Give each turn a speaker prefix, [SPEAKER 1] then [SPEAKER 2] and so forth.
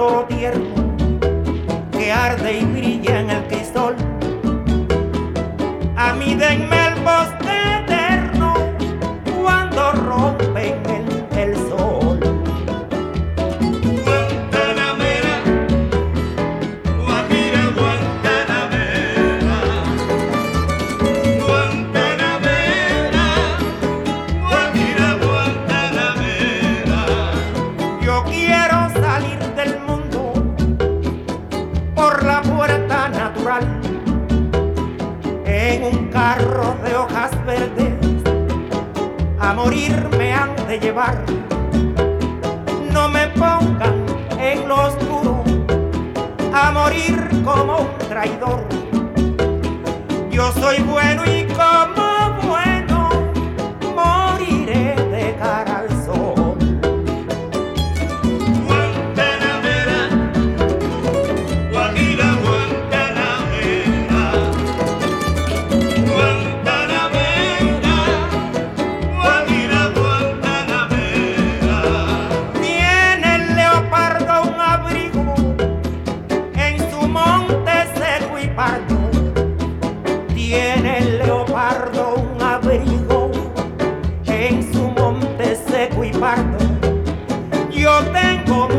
[SPEAKER 1] oro tierno que arde y brilla en el crisol. A mí denme el bosque eterno cuando rompen el sol.
[SPEAKER 2] Guantanamera, Guajira, Guantanamera, Guantanamera, Guajira, Guantanamera.
[SPEAKER 1] Yo quiero salir del mundo por la puerta natural, en un carro de hojas verdes. A morir me han de llevar. No me pongan en lo oscuro a morir como un traidor. Yo soy bueno y como bueno moriré de cara al sol.
[SPEAKER 2] Guantanamera, Guajira, Guantanamera, Guantanamera, Guajira, Guantanamera.
[SPEAKER 1] Tiene el leopardo un abrigo en su monte seco y pardo. Tiene el leopardo un abrigo en su monte seco y pardo. Yo tengo